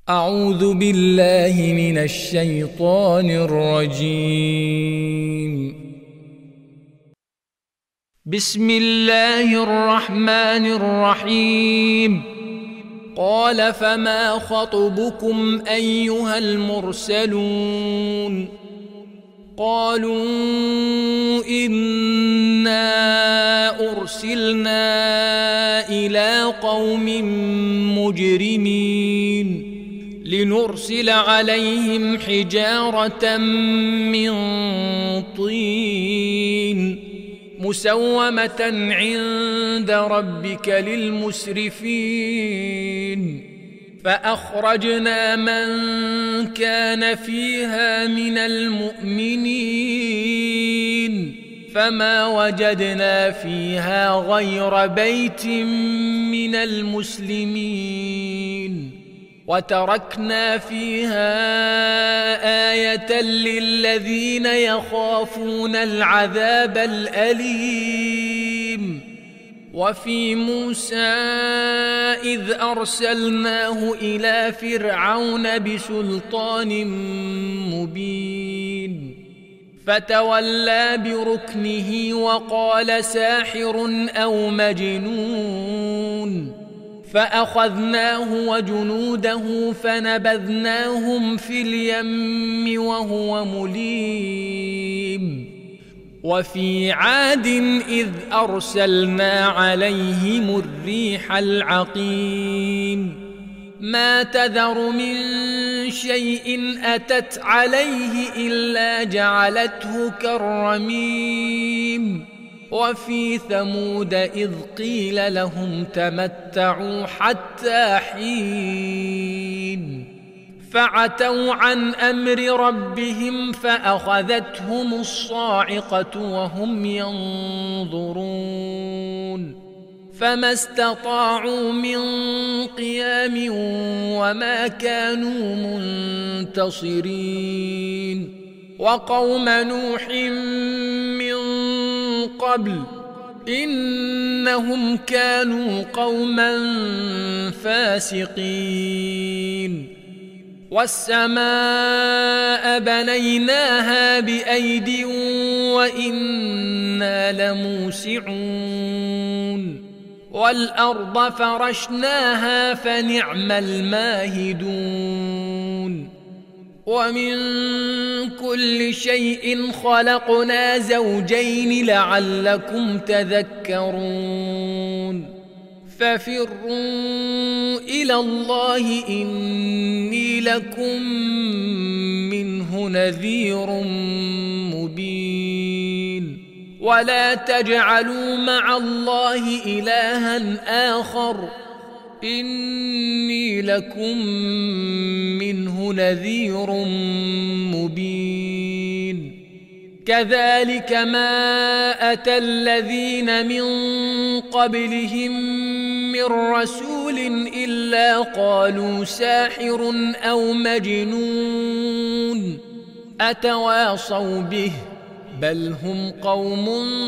أعوذ بالله من الشيطان الرجيم. بسم الله الرحمن الرحيم. قال فما خطبكم أيها المرسلون؟ قالوا إنا أرسلنا إلى قوم مجرمين لنرسل عليهم حجارة من طين مسومة عند ربك للمسرفين. فأخرجنا من كان فيها من المؤمنين فما وجدنا فيها غير بيت من المسلمين وتركنا فيها آية للذين يخافون العذاب الأليم. وفي موسى إذ أرسلناه إلى فرعون بسلطان مبين فتولى بركنه وقال ساحر أو مجنون. فأخذناه وجنوده فنبذناهم في اليم وهو مليم. وفي عاد إذ أرسلنا عليهم الريح العقيم ما تذر من شيء أتت عليه إلا جعلته كالرميم. وفي ثمود إذ قيل لهم تمتعوا حتى حين فعتوا عن أمر ربهم فأخذتهم الصاعقة وهم ينظرون فما استطاعوا من قيام وما كانوا منتصرين. وقوم نوح من قبل إنهم كانوا قوما فاسقين. والسماء بنيناها بأيد وإنا لموسعون. والأرض فرشناها فنعم الماهدون. ومن كل شيء خلقنا زوجين لعلكم تذكرون. ففروا إلى الله إني لكم منه نذير مبين. ولا تجعلوا مع الله إلها آخر إني لكم منه نذير مبين. كذلك ما أتى الذين من قبلهم من رسول إلا قالوا ساحر أو مجنون أتواصوا به بل هم قوم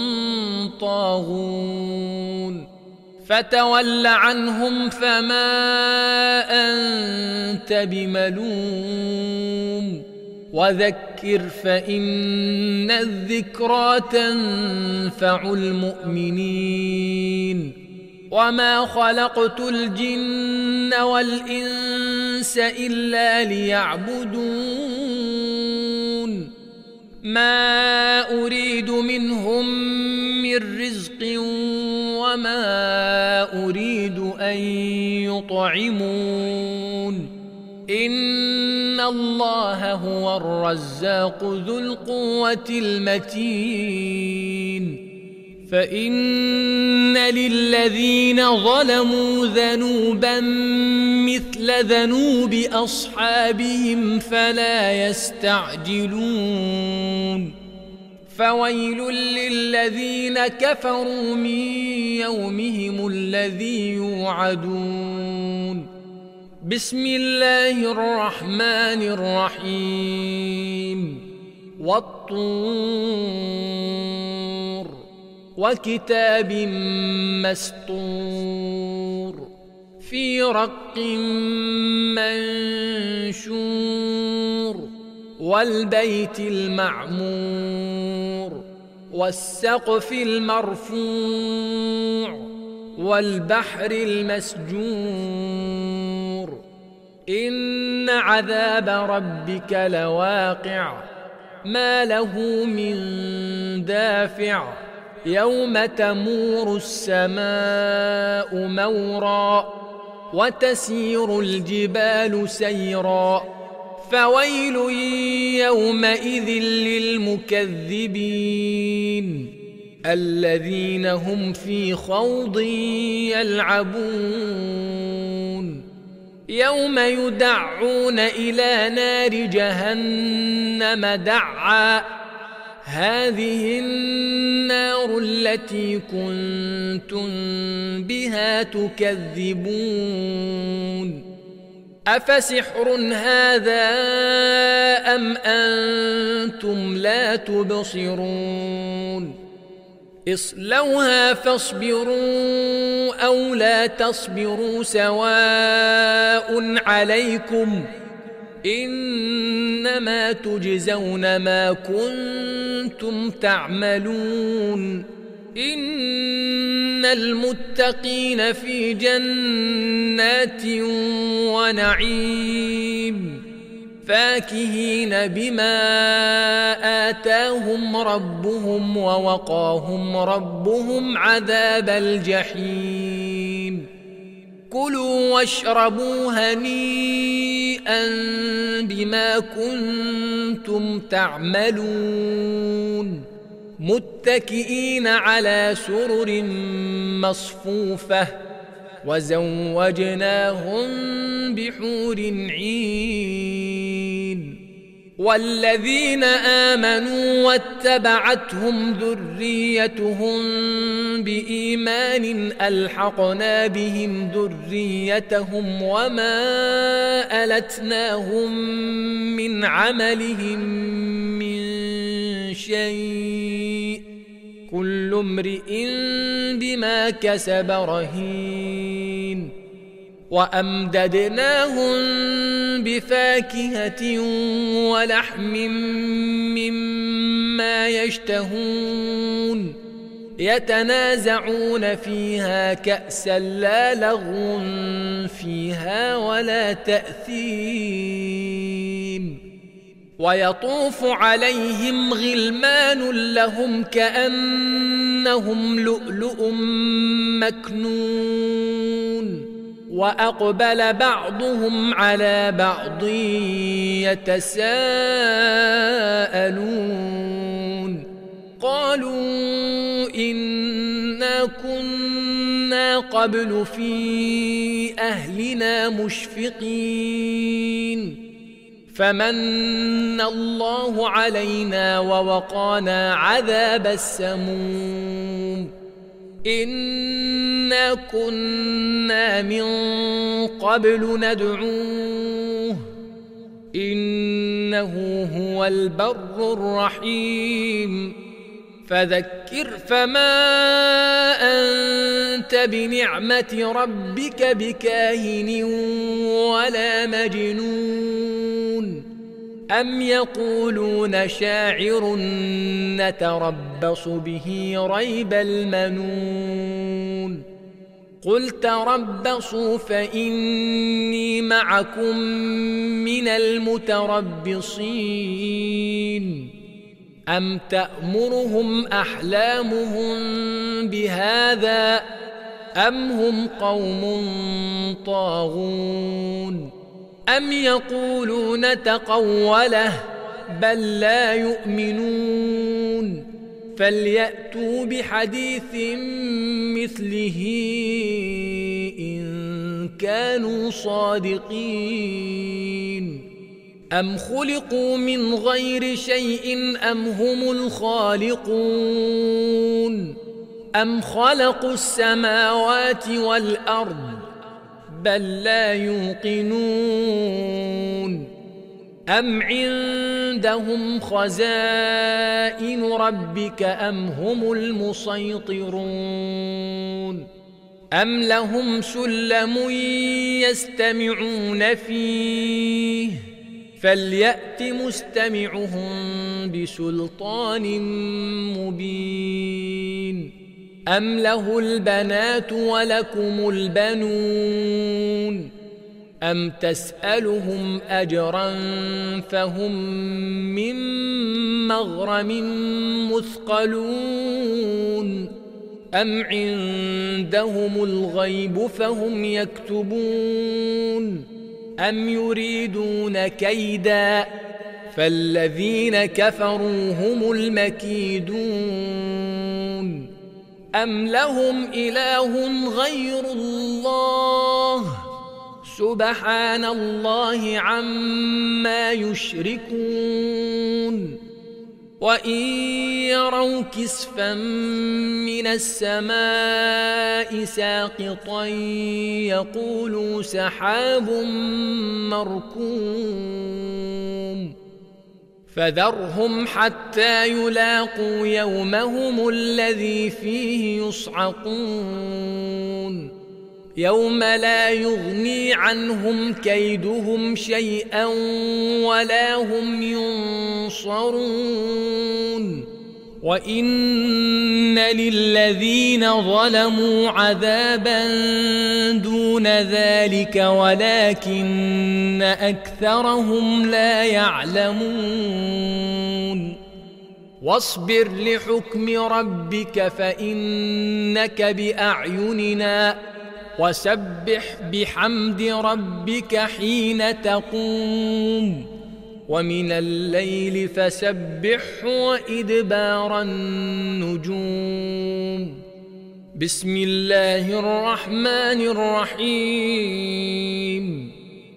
طاغون. فتول عنهم فما أنت بملوم وذكر فإن الذكرى تنفع المؤمنين. وما خلقت الجن والإنس إلا ليعبدون ما أريد منهم من رزق وما أريد أن يطعمون إن الله هو الرزاق ذو القوة المتين. فإن للذين ظلموا ذنوبا مثل ذنوب أصحابهم فلا يستعجلون. فويل للذين كفروا من يومهم الذي يوعدون. بسم الله الرحمن الرحيم. والطور وكتاب مسطور في رق المنشور والبيت المعمور والسقف المرفوع والبحر المسجور إن عذاب ربك لواقع ما له من دافع يوم تمور السماء مورا وتسير الجبال سيرا فويل يومئذ للمكذبين الذين هم في خوض يلعبون يوم يدعون إلى نار جهنم دعا هذه النار التي كنتم بها تكذبون أفسحر هذا أم أنتم لا تبصرون اصلوها فاصبروا أو لا تصبروا سواء عليكم إنما تجزون ما كنتم تعملون إن المتقين في جنات ونعيم فاكهين بما آتاهم ربهم ووقاهم ربهم عذاب الجحيم كلوا واشربوا هنيئا بما كنتم تعملون متكئين على سرر مصفوفة وزوجناهم بحور عين والذين آمنوا واتبعتهم ذريتهم بإيمان ألحقنا بهم ذريتهم وما ألتناهم من عملهم من شيء كل امرئ بما كسب رهين وأمددناهم بفاكهة ولحم مما يشتهون يتنازعون فيها كأسا لا لغو فيها ولا تأثيم ويطوف عليهم غلمان لهم كأنهم لؤلؤ مكنون وأقبل بعضهم على بعض يتساءلون قالوا إنا كنا قبل في أهلنا مشفقين فمن الله علينا ووقانا عذاب السموم إنا كنا من قبل ندعوه إنه هو البر الرحيم فذكر فما أنت بنعمة ربك بكاهن ولا مجنون أم يقولون شاعر نتربص به ريب المنون قل تربصوا فإني معكم من المتربصين أم تأمرهم أحلامهم بهذا أم هم قوم طاغون أم يقولون تقوله بل لا يؤمنون فليأتوا بحديث مثله إن كانوا صادقين أم خلقوا من غير شيء أم هم الخالقون أم خلقوا السماوات والأرض بل لا يوقنون أم عندهم خزائن ربك أم هم المسيطرون أم لهم سلم يستمعون فيه فليأت مستمعهم بسلطان مبين أم له البنات ولكم البنون أم تسألهم أجرا فهم من مغرم مثقلون أم عندهم الغيب فهم يكتبون أم يريدون كيدا فالذين كفروا هم المكيدون أم لهم إله غير الله سبحان الله عما يشركون وإن يروا كسفا من السماء ساقطا يقولوا سحاب مركوم فذرهم حتى يلاقوا يومهم الذي فيه يصعقون يوم لا يغني عنهم كيدهم شيئا ولا هم ينصرون وإن للذين ظلموا عذابا دون ذلك ولكن أكثرهم لا يعلمون واصبر لحكم ربك فإنك بأعيننا وسبح بحمد ربك حين تقوم ومن الليل فسبحه وإدبار النجوم بسم الله الرحمن الرحيم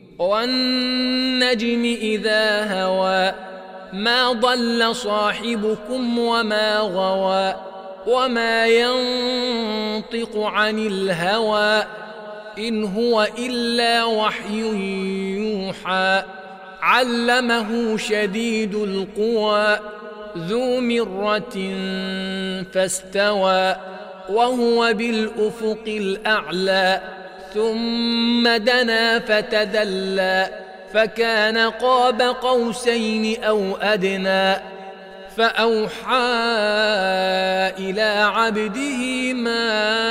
والنجم إذا هوى ما ضل صاحبكم وما غوى وما ينطق عن الهوى إن هو إلا وحي يوحى علمه شديد القوى ذو مرة فاستوى وهو بالأفق الأعلى ثم دنا فتدلى فكان قاب قوسين أو أدنى فأوحى إلى عبده ما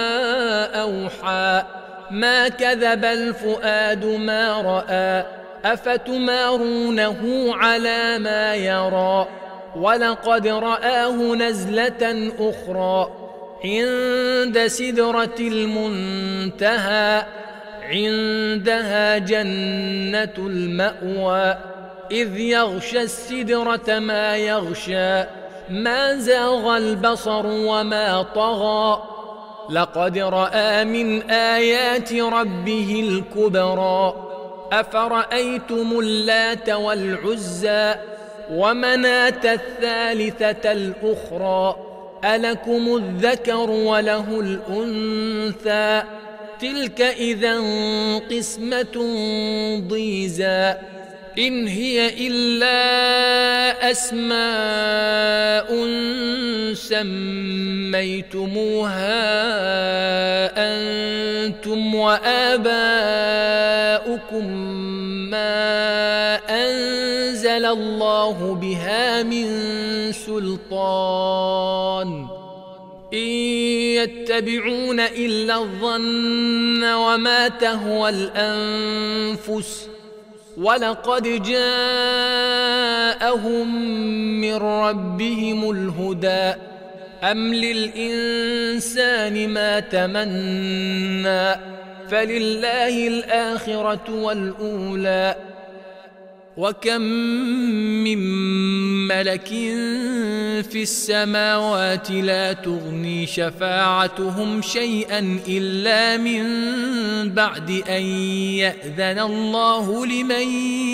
أوحى ما كذب الفؤاد ما رأى أفتمارونه على ما يرى ولقد رآه نزلة أخرى عند سدرة المنتهى عندها جنة المأوى إذ يغشى السدرة ما يغشى ما زاغ البصر وما طغى لقد رأى من آيات ربه الكبرى أفرأيتم اللات والعزى ومناة الثالثة الأخرى ألكم الذكر وله الأنثى تلك إذا قسمة ضيزى إن هي إلا أسماء سميتموها أنتم وآباؤكم ما أنزل الله بها من سلطان إن يتبعون إلا الظن وما تهوى الأنفس ولقد جاءهم من ربهم الهدى أم للإنسان ما تمنى فلله الآخرة والأولى وكم من ملك في السماوات لا تغني شفاعتهم شيئا إلا من بعد أن يأذن الله لمن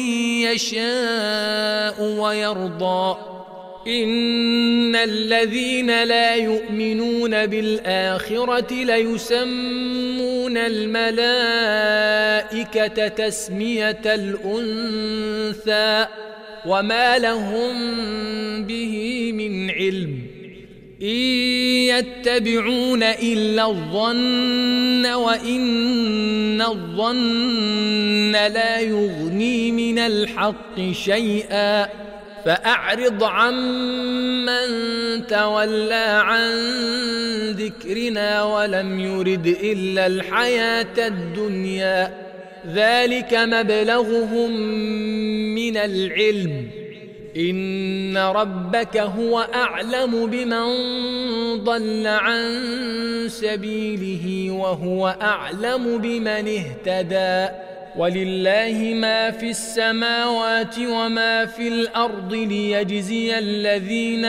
يشاء ويرضى إن الذين لا يؤمنون بالآخرة ليسمون الملائكة تسمية الأنثى وما لهم به من علم إن يتبعون إلا الظن وإن الظن لا يغني من الحق شيئا فأعرض عمن تولى عن ذكرنا ولم يرد إلا الحياة الدنيا ذلك مبلغهم من العلم إن ربك هو أعلم بمن ضل عن سبيله وهو أعلم بمن اهتدى ولله ما في السماوات وما في الأرض ليجزي الذين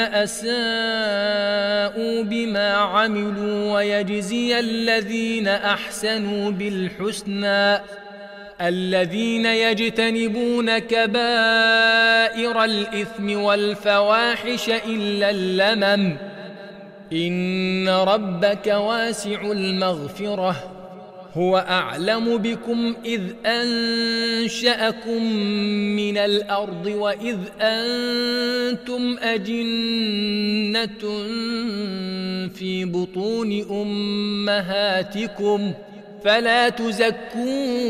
أساءوا بما عملوا ويجزي الذين أحسنوا بالحسنى الذين يجتنبون كبائر الإثم والفواحش إلا اللمم إن ربك واسع المغفرة هو أعلم بكم إذ أنشأكم من الأرض وإذ أنتم أجنة في بطون أمهاتكم فلا تزكوا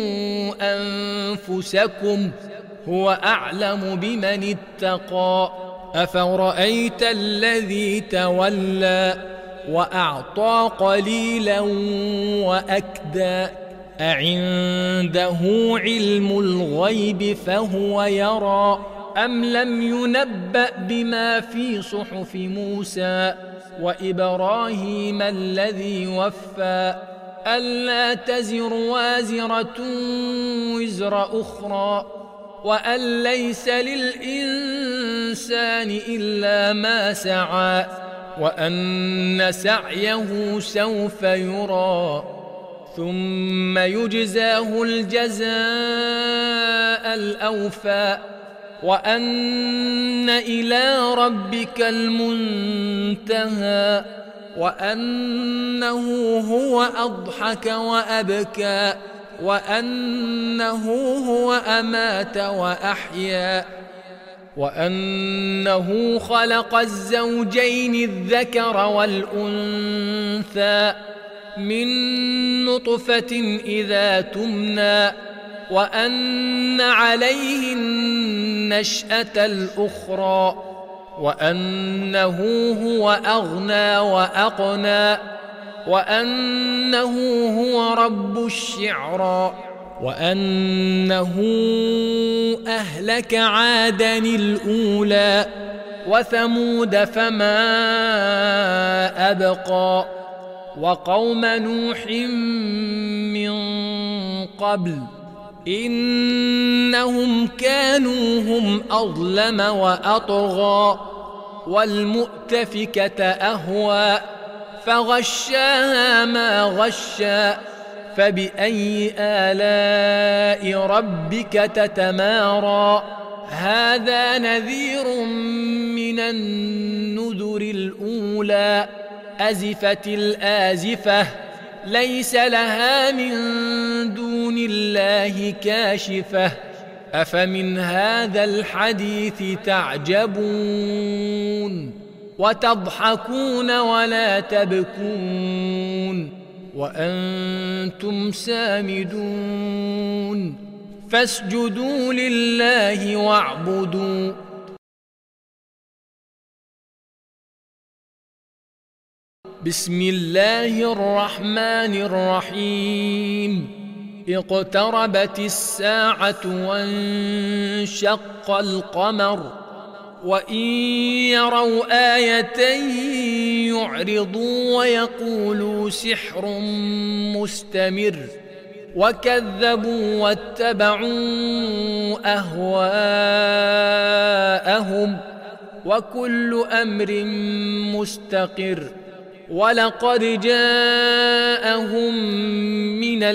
أنفسكم هو أعلم بمن اتقى أفرأيت الذي تولى وأعطى قليلا وأكدى أعنده علم الغيب فهو يرى أم لم ينبأ بما في صحف موسى وإبراهيم الذي وفى ألا تزر وازرة وزر أخرى وأن ليس للإنسان إلا ما سعى وأن سعيه سوف يرى ثم يجزاه الجزاء الأوفى وأن إلى ربك المنتهى وأنه هو أضحك وأبكى وأنه هو أمات وأحيا وأنه خلق الزوجين الذكر والأنثى من نطفة إذا تمنى وأن عليه النشأة الأخرى وأنه هو أغنى وأقنى وأنه هو رب الشعرى وأنه أهلك عادا الأولى وثمود فما أبقى وقوم نوح من قبل إنهم كانوا هم أظلم وأطغى والمؤتفكة أهوى فغشاها ما غشى فبأي آلاء ربك تتمارى هذا نذير من النذر الأولى أزفت الآزفة ليس لها من دون الله كاشفة أفمن هذا الحديث تعجبون وتضحكون ولا تبكون وأنتم سامدون فاسجدوا لله واعبدوا بسم الله الرحمن الرحيم اقتربت الساعة وانشق القمر وإن يروا آية يعرضوا ويقولوا سحر مستمر وكذبوا واتبعوا أهواءهم وكل أمر مستقر ولقد جاءهم من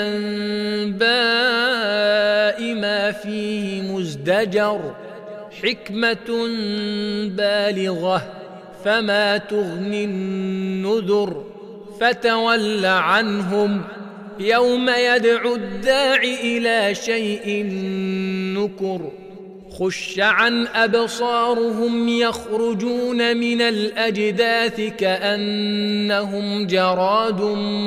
الأنباء ما فيه مزدجر حكمة بالغة فما تغني النذر فتول عنهم يوم يدعو الداع إلى شيء نكر خش عن أبصارهم يخرجون من الأجداث كأنهم جراد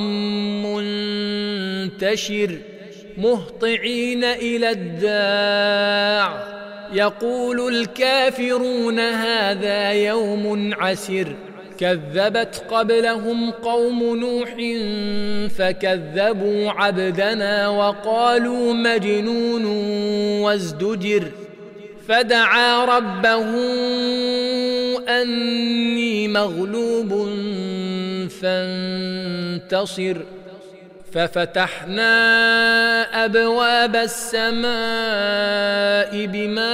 منتشر مهطعين إلى الداع يقول الكافرون هذا يوم عسر كذبت قبلهم قوم نوح فكذبوا عبدنا وقالوا مجنون وازدجر فدعا ربه أني مغلوب فانتصر ففتحنا أبواب السماء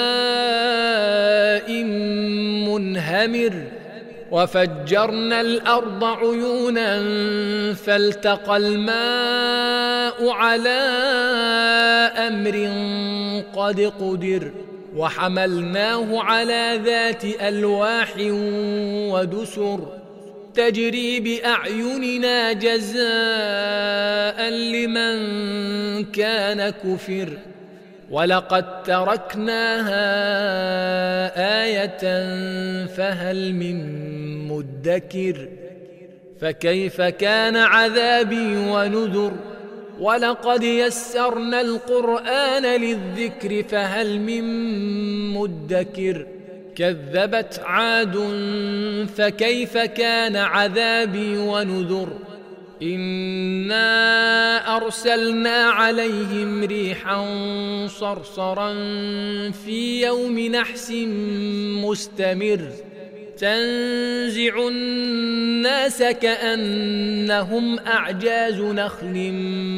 بماء منهمر وفجرنا الأرض عيونا فالتقى الماء على أمر قد قدر وحملناه على ذات ألواح ودسر تجري بأعيننا جزاء لمن كان كفر ولقد تركناها آية فهل من مدكر فكيف كان عذابي ونذر ولقد يسرنا القرآن للذكر فهل من مدكر كذبت عاد فكيف كان عذابي ونذر إنا أرسلنا عليهم ريحا صرصرا في يوم نحس مستمر تنزع الناس كأنهم أعجاز نخل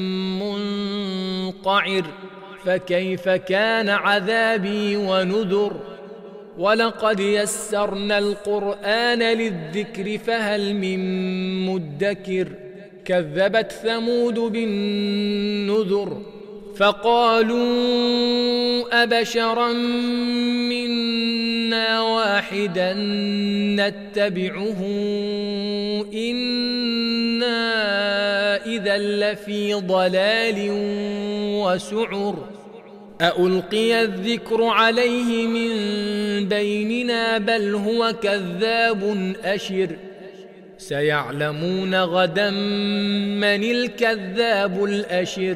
منقعر فكيف كان عذابي ونذر ولقد يسرنا القرآن للذكر فهل من مدكر كذبت ثمود بالنذر فقالوا أبشرا منا واحدا نتبعه إنا إذا لفي ضلال وسعر أألقي الذكر عليه من بيننا بل هو كذاب أشر سيعلمون غدا من الكذاب الأشر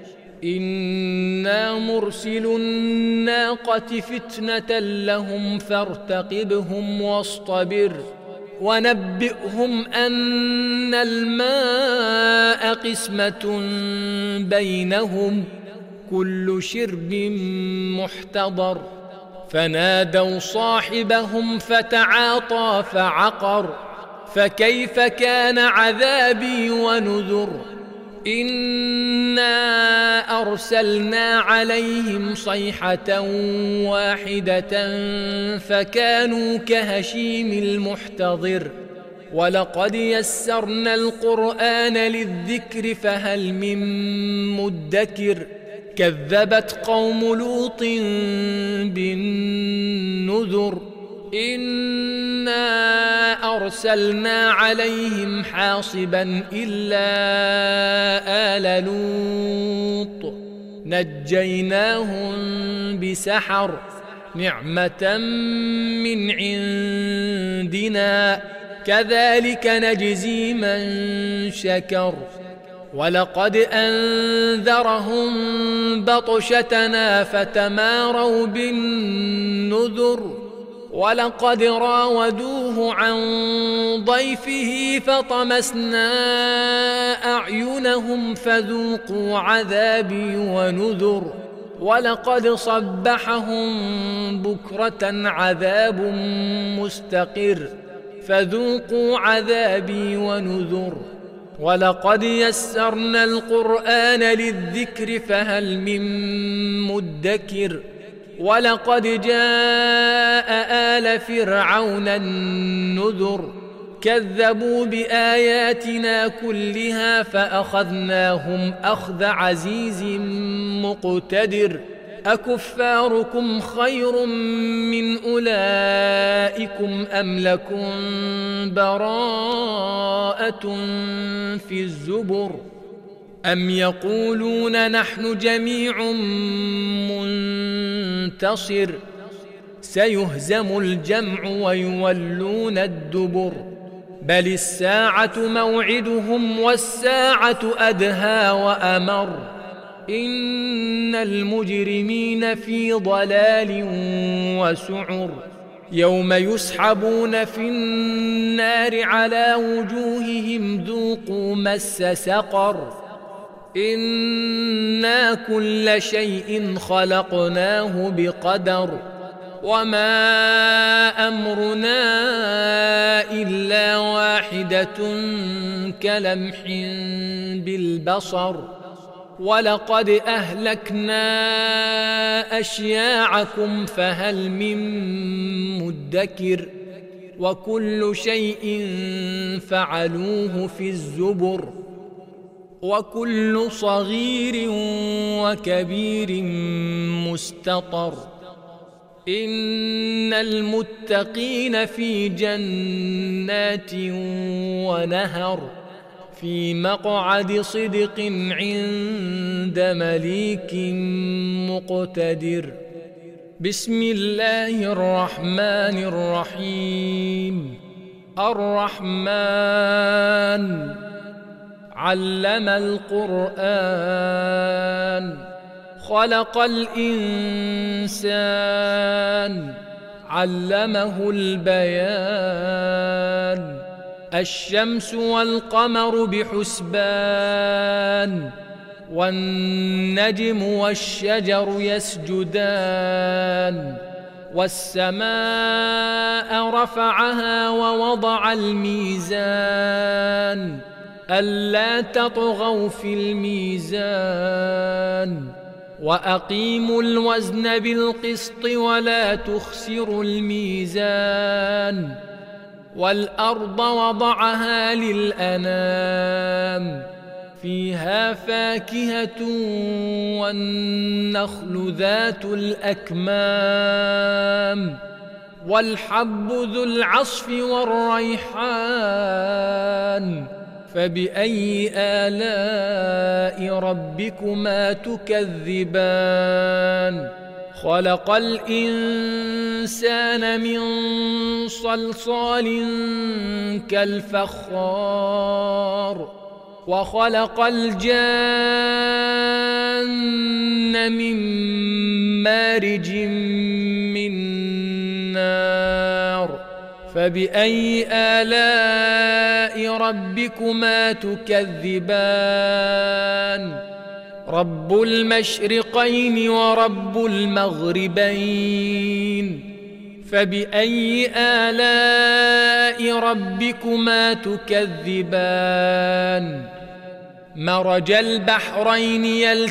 إنا مرسل الناقة فتنة لهم فارتقبهم واصطبر ونبئهم أن الماء قسمة بينهم كل شرب محتضر فنادوا صاحبهم فتعاطى فعقر فكيف كان عذابي ونذر إنا أرسلنا عليهم صيحة واحدة فكانوا كهشيم المحتضر ولقد يسرنا القرآن للذكر فهل من مدكر كذبت قوم لوط بالنذر إنا أرسلنا عليهم حاصبا إلا آل لوط نجيناهم بسحر نعمة من عندنا كذلك نجزي من شكر ولقد أنذرهم بطشتنا فتماروا بالنذر ولقد راودوه عن ضيفه فطمسنا أعينهم فذوقوا عذابي ونذر ولقد صبحهم بكرة عذاب مستقر فذوقوا عذابي ونذر ولقد يسرنا القرآن للذكر فهل من مدكر ولقد جاء آل فرعون النذر كذبوا بآياتنا كلها فأخذناهم أخذ عزيز مقتدر أكفاركم خير من أولئكم أم لكم براءة في الزبر أم يقولون نحن جميع منتصر سيهزم الجمع ويولون الدبر بل الساعة موعدهم والساعة أدهى وأمر إن المجرمين في ضلال وسعر يوم يسحبون في النار على وجوههم ذوقوا مس سقر إنا كل شيء خلقناه بقدر وما أمرنا إلا واحدة كلمح بالبصر ولقد أهلكنا أشياعكم فهل من مدكر وكل شيء فعلوه في الزبر وكل صغير وكبير مستطر إن المتقين في جنات ونهر في مقعد صدق عند مليك مقتدر بسم الله الرحمن الرحيم الرحمن علم القرآن خلق الإنسان علمه البيان الشمس والقمر بحسبان والنجم والشجر يسجدان والسماء رفعها ووضع الميزان ألا تطغوا في الميزان وأقيموا الوزن بالقسط ولا تخسروا الميزان والأرض وضعها للأنام فيها فاكهة والنخل ذات الأكمام والحب ذو العصف والريحان فبأي آلاء ربكما تكذبان خلق الإنسان من صلصال كالفخار وخلق الجان من مارج من نار فبأي آلاء ربكما تكذبان رب المشرقين ورب المغربين فبأي آلاء ربكما تكذبان مرج البحرين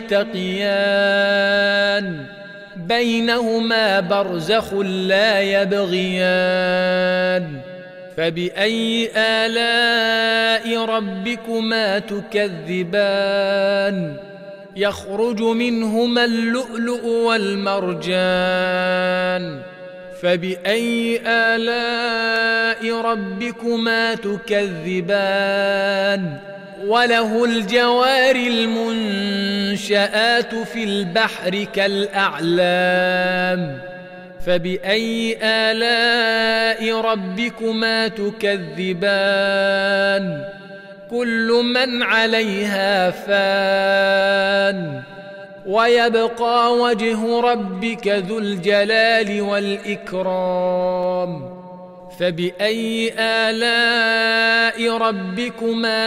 يلتقيان بينهما برزخ لا يبغيان فبأي آلاء ربكما تكذبان يخرج منهما اللؤلؤ والمرجان فبأي آلاء ربكما تكذبان وله الجوار المنشآت في البحر كالأعلام فبأي آلاء ربكما تكذبان كل من عليها فان ويبقى وجه ربك ذو الجلال والإكرام فبأي آلاء ربكما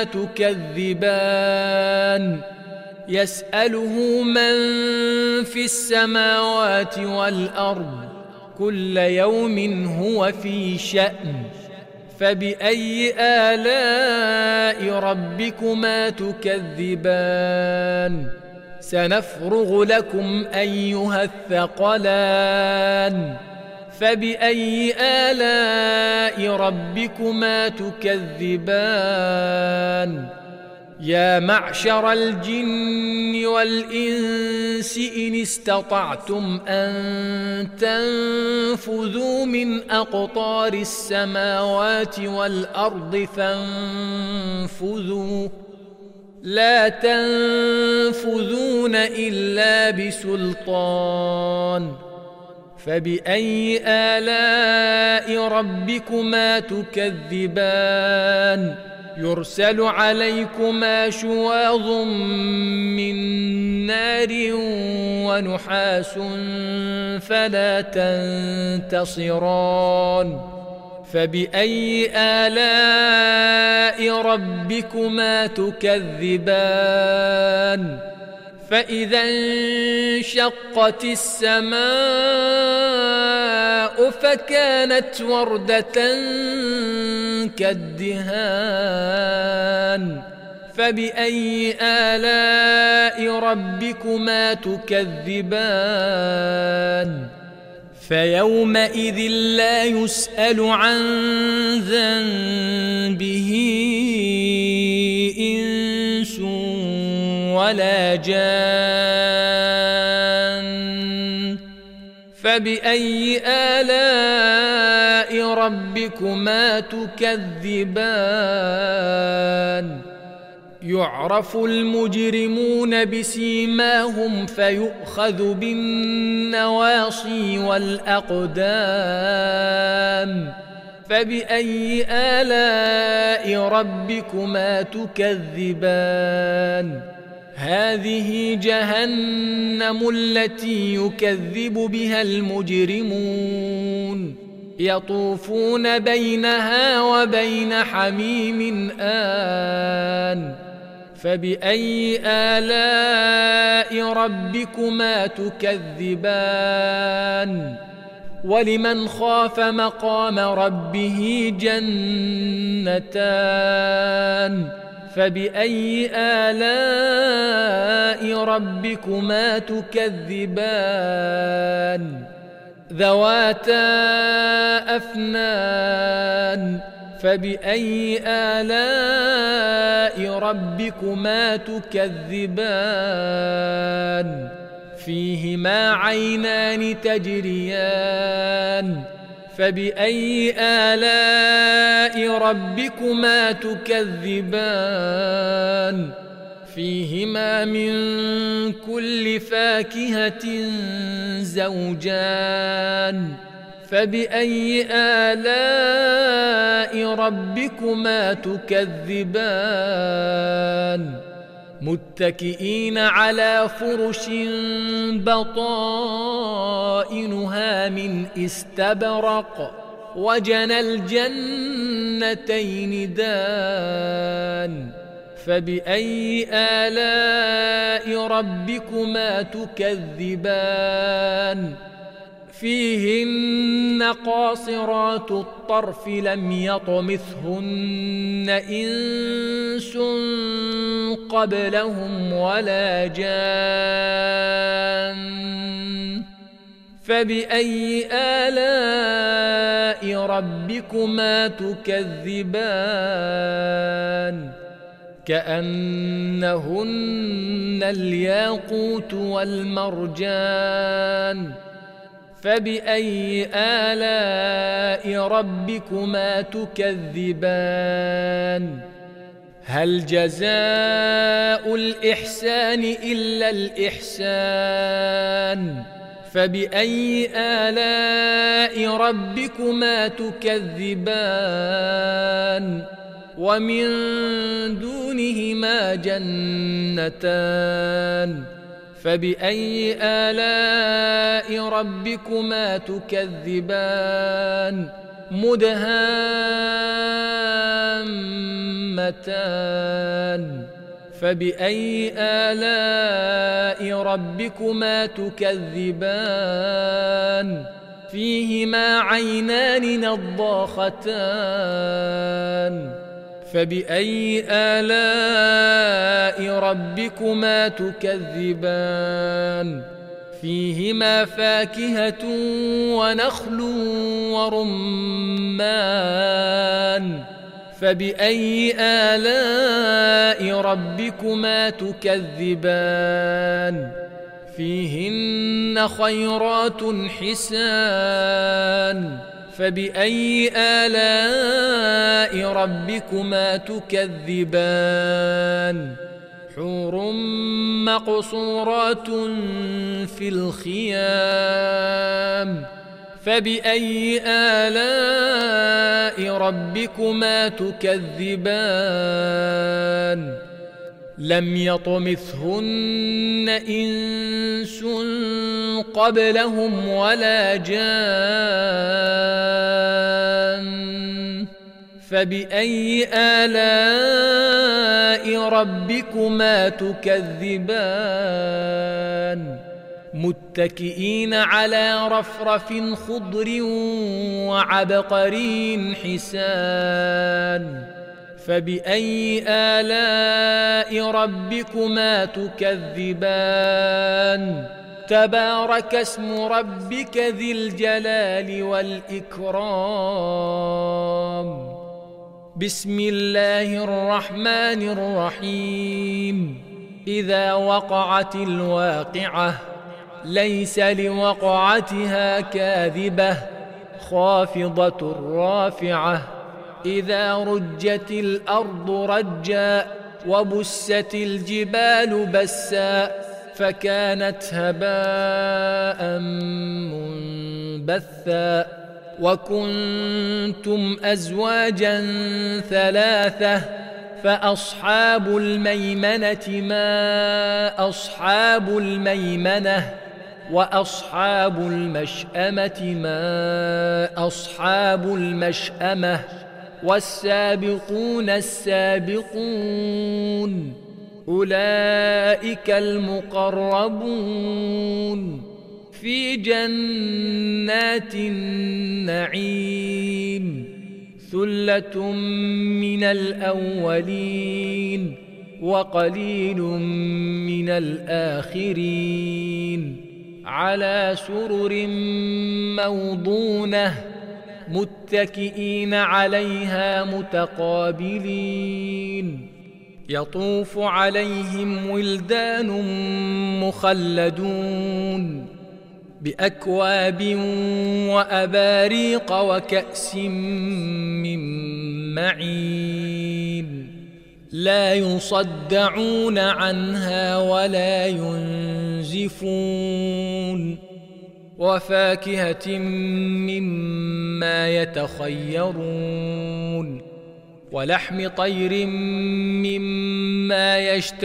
تكذبان يسأله من في السماوات والأرض كل يوم هو في شأن فبأي آلاء ربكما تكذبان سنفرغ لكم أيها الثقلان فبأي آلاء ربكما تكذبان يا معشر الجن والإنس إن استطعتم أن تنفذوا من أقطار السماوات والأرض فانفذوا لا تنفذون إلا بسلطان فبأي آلاء ربكما تكذبان يرسل عليكما شواظ من نار ونحاس فلا تنتصران فبأي آلاء ربكما تكذبان فإذا انشقت السماء فكانت وردة كالدهان فبأي آلاء ربكما تكذبان فيومئذ لا يسأل عن ذنبه إنس ولا جان فبأي آلاء ربكما تكذبان يعرف المجرمون بسيماهم فيؤخذ بالنواصي والأقدام فبأي آلاء ربكما تكذبان هذه جهنم التي يكذب بها المجرمون يطوفون بينها وبين حميم آن فبأي آلاء ربكما تكذبان ولمن خاف مقام ربه جنتان فبأي آلاء ربكما تكذبان ذواتا أفنان فبأي آلاء ربكما تكذبان فيهما عينان تجريان فبأي آلاء ربكما تكذبان فيهما من كل فاكهة زوجان فبأي آلاء ربكما تكذبان متكئين على فرش بطائنها من استبرق وجنى الجنتين دان فبأي آلاء ربكما تكذبان فيهن قاصرات الطرف لم يطمثهن إنس قبلهم ولا جان فبأي آلاء ربكما تكذبان كأنهن الياقوت والمرجان فبأي آلاء ربكما تكذبان هل جزاء الإحسان إلا الإحسان فبأي آلاء ربكما تكذبان ومن دونهما جنتان فبأي آلاء ربكما تكذبان مدهامتان فبأي آلاء ربكما تكذبان فيهما عينان نضاختان فبأي آلاء ربكما تكذبان فيهما فاكهة ونخل ورمان فبأي آلاء ربكما تكذبان فيهن خيرات حسان فبأي آلاء ربكما تكذبان حور مقصورات في الخيام فبأي آلاء ربكما تكذبان لم يطمثهن إنس قبلهم ولا جان فبأي آلاء ربكما تكذبان متكئين على رفرف خضر وعبقري حسان فبأي آلاء ربكما تكذبان تبارك اسم ربك ذي الجلال والإكرام بسم الله الرحمن الرحيم إذا وقعت الواقعة ليس لوقعتها كاذبة خافضة رافعة إذا رجت الأرض رجا وبست الجبال بسا فكانت هباء منبثا وكنتم أزواجا ثلاثة فأصحاب الميمنة ما أصحاب الميمنة وأصحاب المشأمة ما أصحاب المشأمة والسابقون السابقون أولئك المقربون في جنات النعيم ثلة من الأولين وقليل من الآخرين على سرر موضونة متكئين عليها متقابلين يطوف عليهم ولدان مخلدون بأكواب وأباريق وكأس من معين لا يصدعون عنها ولا ينزفون وفاكهة مما يتخيرون ولحم طير مما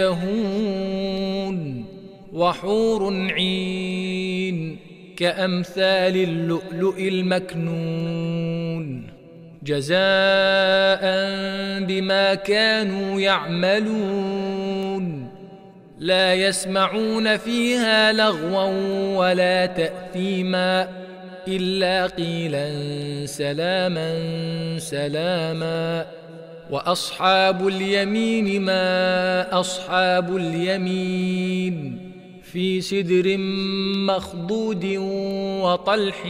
يشتهون وحور عين كأمثال اللؤلؤ المكنون جزاء بما كانوا يعملون لا يسمعون فيها لغوا ولا تأثيما إلا قيلا سلاما سلاما وأصحاب اليمين ما أصحاب اليمين في سدر مخضود وطلح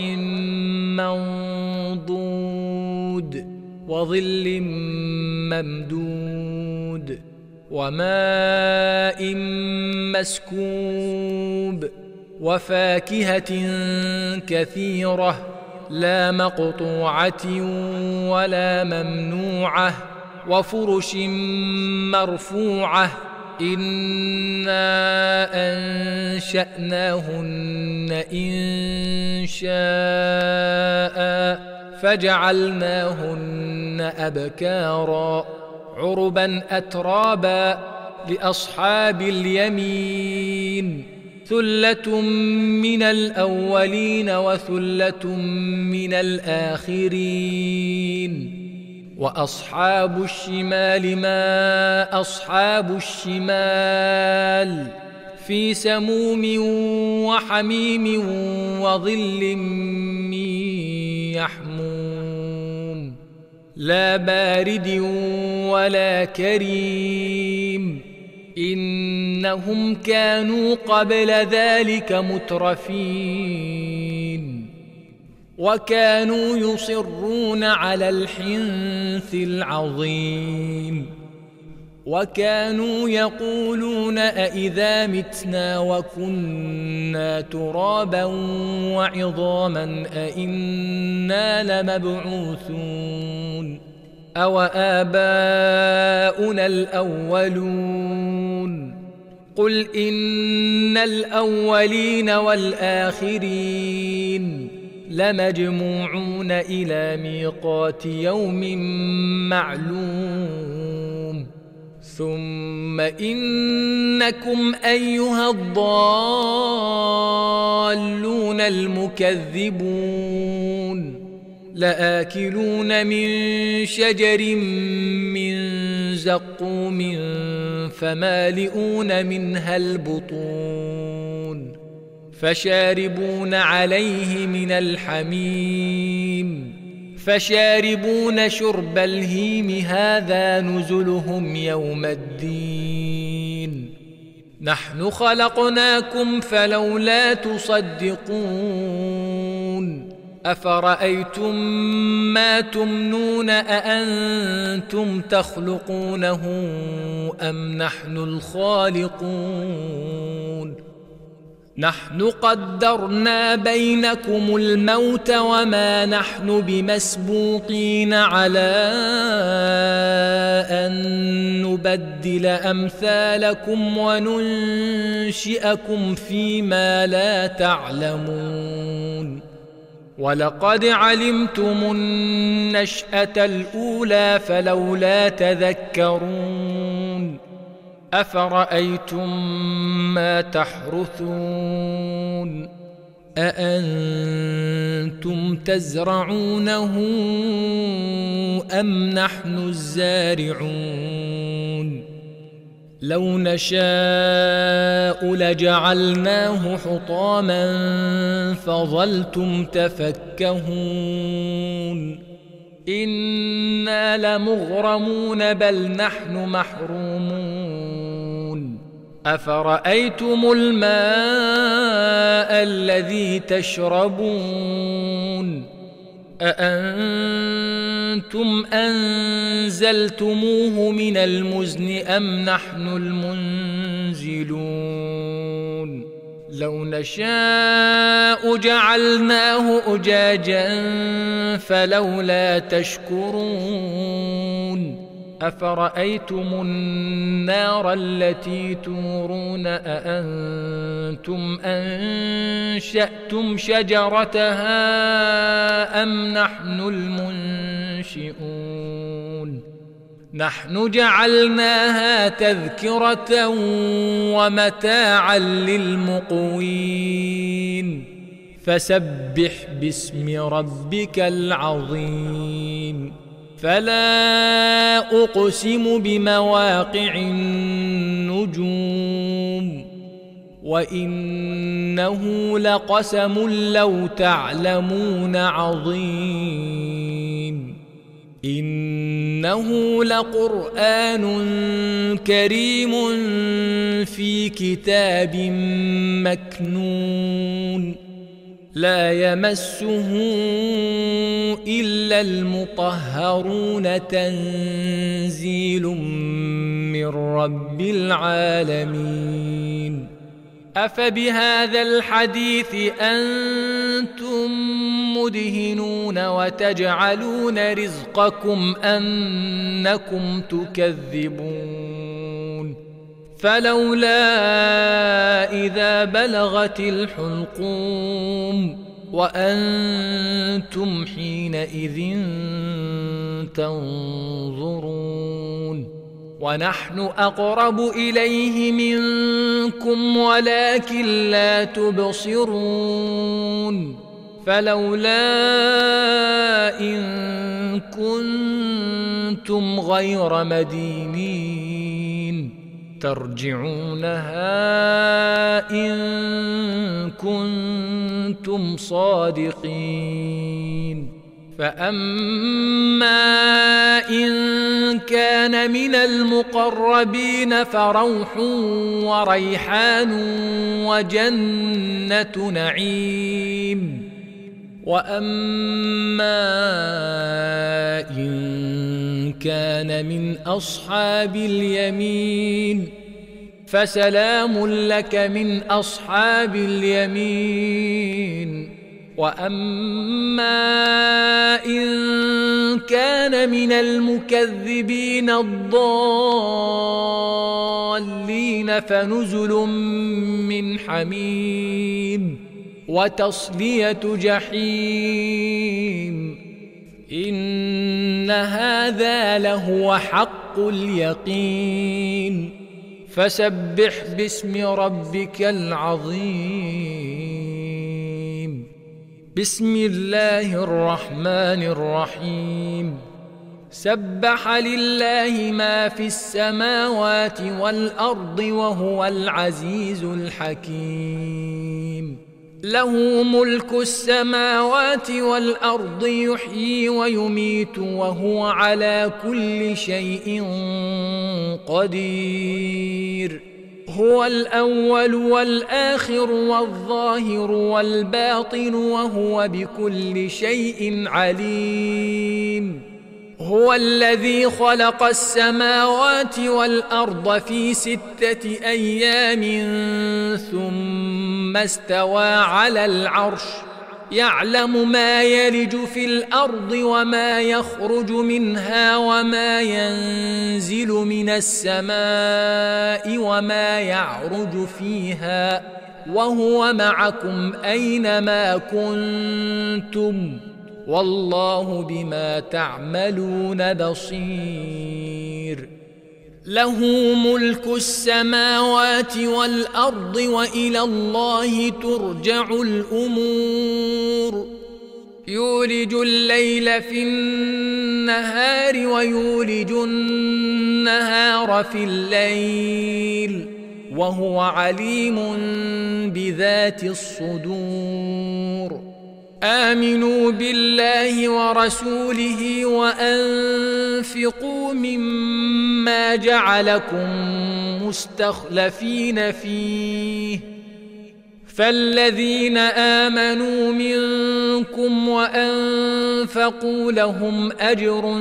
منضود وظل ممدود وماء مسكوب وفاكهة كثيرة لا مقطوعة ولا ممنوعة وفرش مرفوعة إنا أنشأناهن إنشاء فجعلناهن أبكارا عربا أترابا لأصحاب اليمين ثلة من الأولين وثلة من الآخرين وأصحاب الشمال ما أصحاب الشمال في سموم وحميم وظل من يحموم لا بارد ولا كريم إنهم كانوا قبل ذلك مترفين وكانوا يصرون على الحنث العظيم وكانوا يقولون أإذا متنا وكنا ترابا وعظاما أإنا لمبعوثون أو آباؤنا الأولون قل إن الأولين والآخرين لمجموعون إلى ميقات يوم معلوم ثم إنكم أيها الضالون المكذبون لآكلون من شجر من زقوم فمالئون منها البطون فشاربون عليه من الحميم فشاربون شرب الهيم هذا نزلهم يوم الدين نحن خلقناكم فلولا تصدقون أفرأيتم ما تمنون أأنتم تخلقونه أم نحن الخالقون نحن قدرنا بينكم الموت وما نحن بمسبوقين على أن نبدل أمثالكم وننشئكم فيما لا تعلمون ولقد علمتم النشأة الأولى فلولا تذكرون أفرأيتم ما تحرثون أأنتم تزرعونه أم نحن الزارعون لو نشاء لجعلناه حطاما فظلتم تفكهون إنا لمغرمون بل نحن محرومون أفرأيتم الماء الذي تشربون أأنتم أنزلتموه من المزن أم نحن المنزلون لو نشاء جعلناه أجاجا فلولا تشكرون أفرأيتم النار التي تورون أأنتم أنشأتم شجرتها أم نحن المنشئون نحن جعلناها تذكرة ومتاعا للمقوين فسبح باسم ربك العظيم فلا أقسم بمواقع النجوم وإنه لقسم لو تعلمون عظيم إنه لقرآن كريم في كتاب مكنون لا يمسه إلا المطهرون تنزيل من رب العالمين أفبهذا الحديث أنتم مدهنون وتجعلون رزقكم أنكم تكذبون فلولا إذا بلغت الحلقوم وأنتم حينئذ تنظرون ونحن أقرب إليه منكم ولكن لا تبصرون فلولا إن كنتم غير مدينين ترجعونها إن كنتم صادقين فأما إن كان من المقربين فروح وريحان وجنة نعيم وأما إن كان من أصحاب اليمين فسلام لك من أصحاب اليمين وأما إن كان من المكذبين الضالين المصلين فنزل من حميم وتصلية جحيم إن هذا لهو حق اليقين فسبح باسم ربك العظيم. بسم الله الرحمن الرحيم. سبح لله ما في السماوات والأرض وهو العزيز الحكيم. له ملك السماوات والأرض يحيي ويميت وهو على كل شيء قدير. هو الأول والآخر والظاهر والباطن وهو بكل شيء عليم. هو الذي خلق السماوات والأرض في 6 أيام ثم استوى على العرش يعلم ما يلج في الأرض وما يخرج منها وما ينزل من السماء وما يعرج فيها وهو معكم أينما كنتم والله بما تعملون بصير. له ملك السماوات والأرض وإلى الله ترجع الأمور. يولج الليل في النهار ويولج النهار في الليل وهو عليم بذات الصدور. آمنوا بالله ورسوله وأنفقوا مما جعلكم مستخلفين فيه فالذين آمنوا منكم وأنفقوا لهم أجر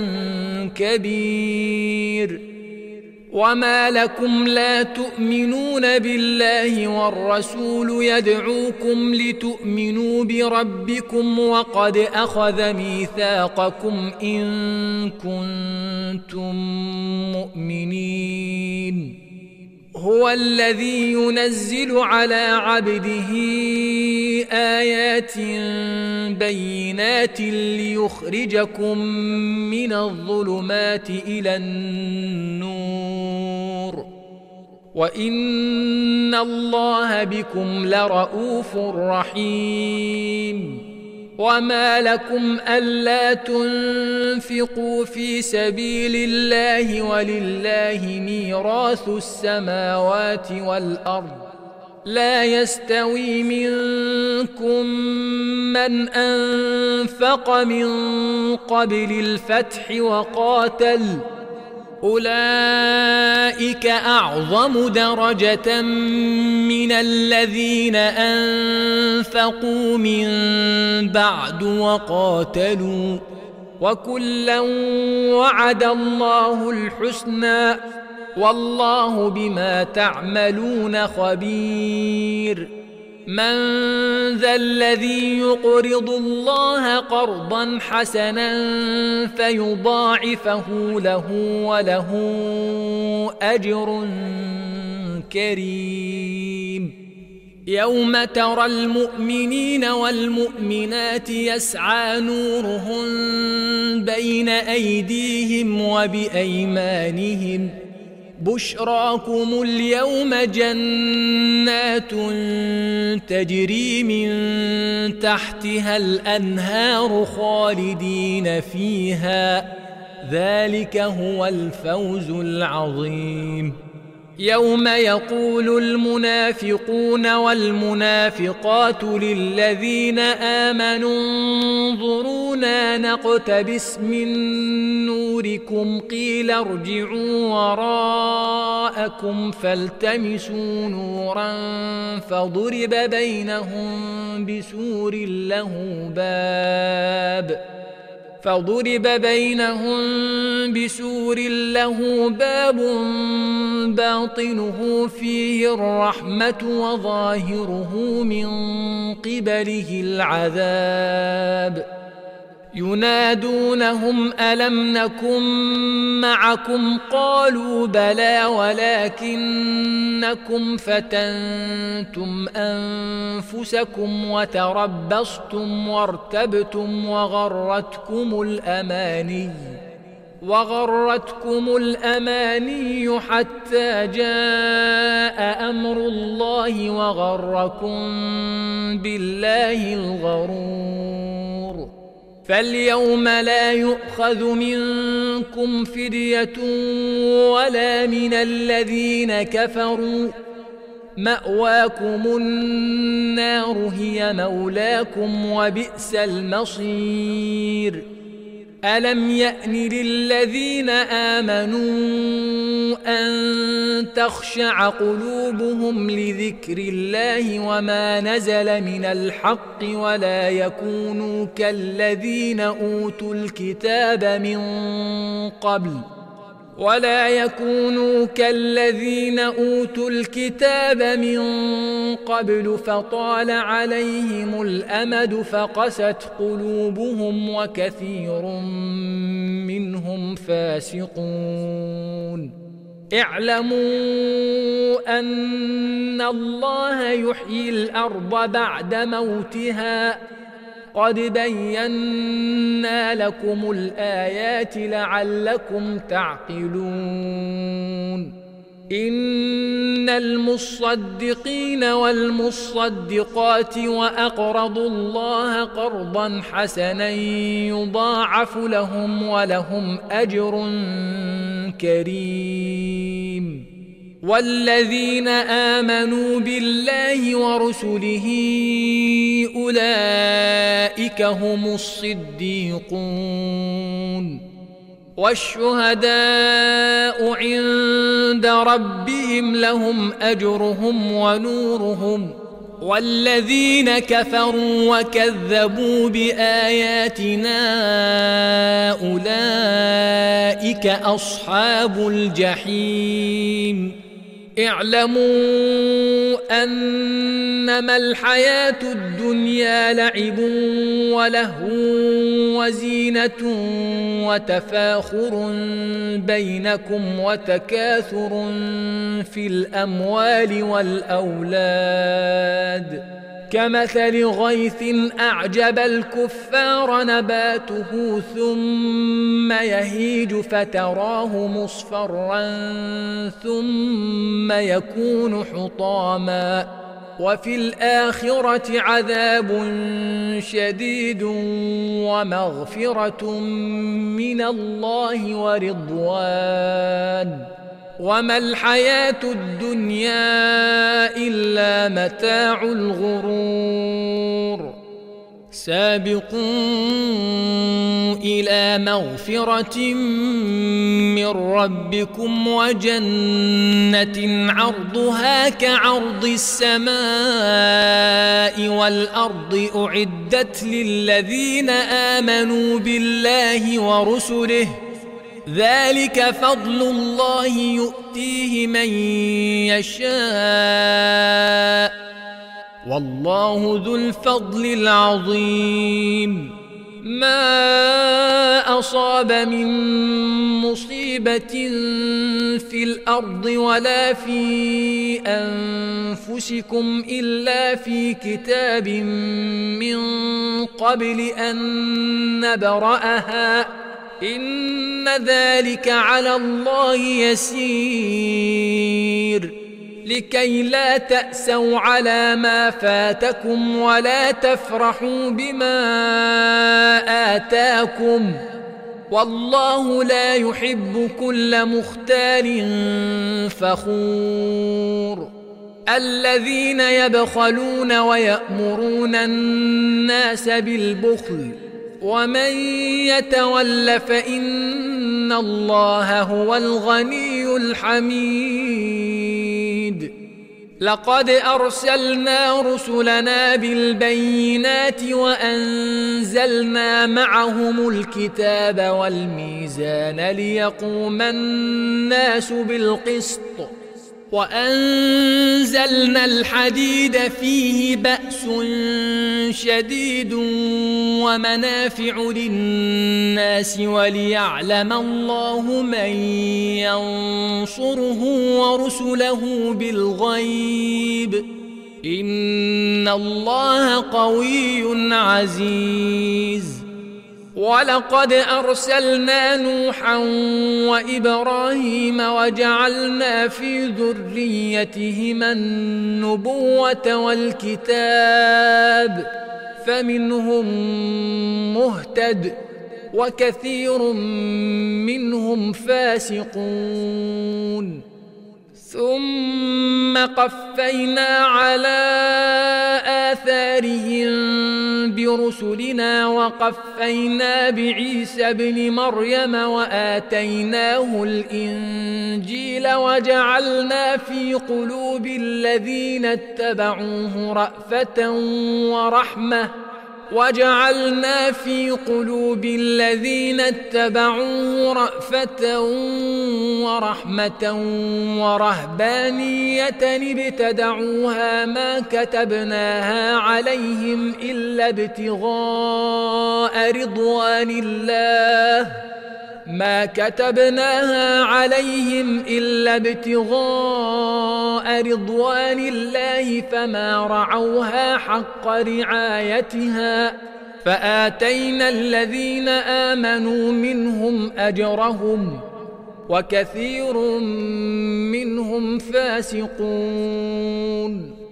كبير. وما لكم لا تؤمنون بالله والرسول يدعوكم لتؤمنوا بربكم وقد أخذ ميثاقكم إن كنتم مؤمنين. هو الذي ينزل على عبده آيات بينات ليخرجكم من الظلمات إلى النور وإن الله بكم لرؤوف رحيم. وما لكم ألا تنفقوا في سبيل الله ولله ميراث السماوات والأرض لا يستوي منكم من أنفق من قبل الفتح وقاتل أولئك أعظم درجة من الذين أنفقوا من بعد وقاتلوا وكلا وعد الله الحسنى والله بما تعملون خبير. من ذا الذي يقرض الله قرضا حسنا فيضاعفه له وله أجر كريم. يوم ترى المؤمنين والمؤمنات يسعى نورهم بين أيديهم وبأيمانهم بشراكم اليوم جنات تجري من تحتها الأنهار خالدين فيها ذلك هو الفوز العظيم. يوم يقول المنافقون والمنافقات للذين آمنوا انظرونا نقتبس من نوركم قيل ارجعوا وراءكم فالتمسوا نورا فضرب بينهم بسور له باب باطنه فيه الرحمة وظاهره من قبله العذاب. ينادونهم ألم نكن معكم قالوا بلى ولكنكم فتنتم أنفسكم وتربصتم وارتبتم وغرتكم الأماني حتى جاء أمر الله وغركم بالله الغرور. فاليوم لا يؤخذ منكم فدية ولا من الذين كفروا، مأواكم النار هي مولاكم وبئس المصير. ألم يأن للذين آمنوا أن تخشع قلوبهم لذكر الله وما نزل من الحق ولا يكونوا كالذين أوتوا الكتاب من قبل فطال عليهم الأمد فقست قلوبهم وكثير منهم فاسقون. اعلموا أن الله يحيي الأرض بعد موتها، قد بينا لكم الآيات لعلكم تعقلون. إن المصدقين والمصدقات وأقرضوا الله قرضا حسنا يضاعف لهم ولهم أجر كريم. والذين آمنوا بالله ورسله أولئك هم الصديقون والشهداء عند ربهم لهم أجرهم ونورهم. والذين كفروا وكذبوا بآياتنا أولئك أصحاب الجحيم. اعلموا أنما الحياة الدنيا لعب ولهو وزينة وتفاخر بينكم وتكاثر في الأموال والأولاد كمثل غيث أعجب الكفار نباته ثم يهيج فتراه مصفرا ثم يكون حطاما وفي الآخرة عذاب شديد ومغفرة من الله ورضوان وما الحياة الدنيا إلا متاع الغرور. سابقوا إلى مغفرة من ربكم وجنة عرضها كعرض السماء والأرض أعدت للذين آمنوا بالله ورسله ذلك فضل الله يؤتيه من يشاء والله ذو الفضل العظيم. ما أصاب من مصيبة في الأرض ولا في أنفسكم إلا في كتاب من قبل أن نبرأها إن ذلك على الله يسير. لكي لا تأسوا على ما فاتكم ولا تفرحوا بما آتاكم والله لا يحب كل مختال فخور. الذين يبخلون ويأمرون الناس بالبخل ومن يتول فإن الله هو الغني الحميد. لقد أرسلنا رسلنا بالبينات وأنزلنا معهم الكتاب والميزان ليقوم الناس بالقسط وأنزلنا الحديد فيه بأس شديد ومنافع للناس وليعلم الله من ينصره ورسله بالغيب إن الله قوي عزيز. ولقد أرسلنا نوحا وإبراهيم وجعلنا في ذريتهما النبوة والكتاب فمنهم مهتد وكثير منهم فاسقون. ثم قفينا على آثارهم برسلنا وقفينا بعيسى ابن مريم وآتيناه الإنجيل وجعلنا في قلوب الذين اتبعوه رأفة ورحمة ورهبانية ابتدعوها ما كتبناها عليهم إلا ابتغاء رضوان الله فما رعوها حق رعايتها فآتينا الذين آمنوا منهم أجرهم وكثير منهم فاسقون.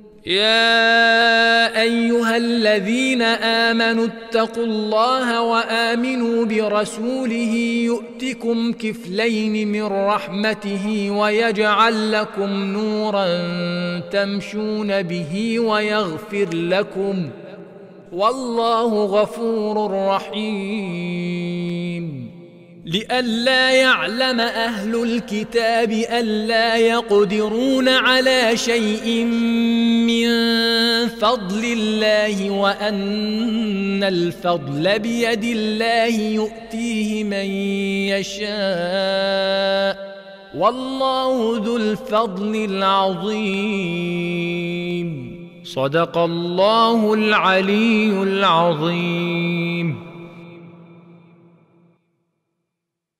يا أيها الذين آمنوا اتقوا الله وآمنوا برسوله يؤتكم كفلين من رحمته ويجعل لكم نورا تمشون به ويغفر لكم والله غفور رحيم. لئلا يعلم أهل الكتاب ألا يقدرون على شيء من فضل الله وأن الفضل بيد الله يؤتيه من يشاء والله ذو الفضل العظيم. صدق الله العلي العظيم.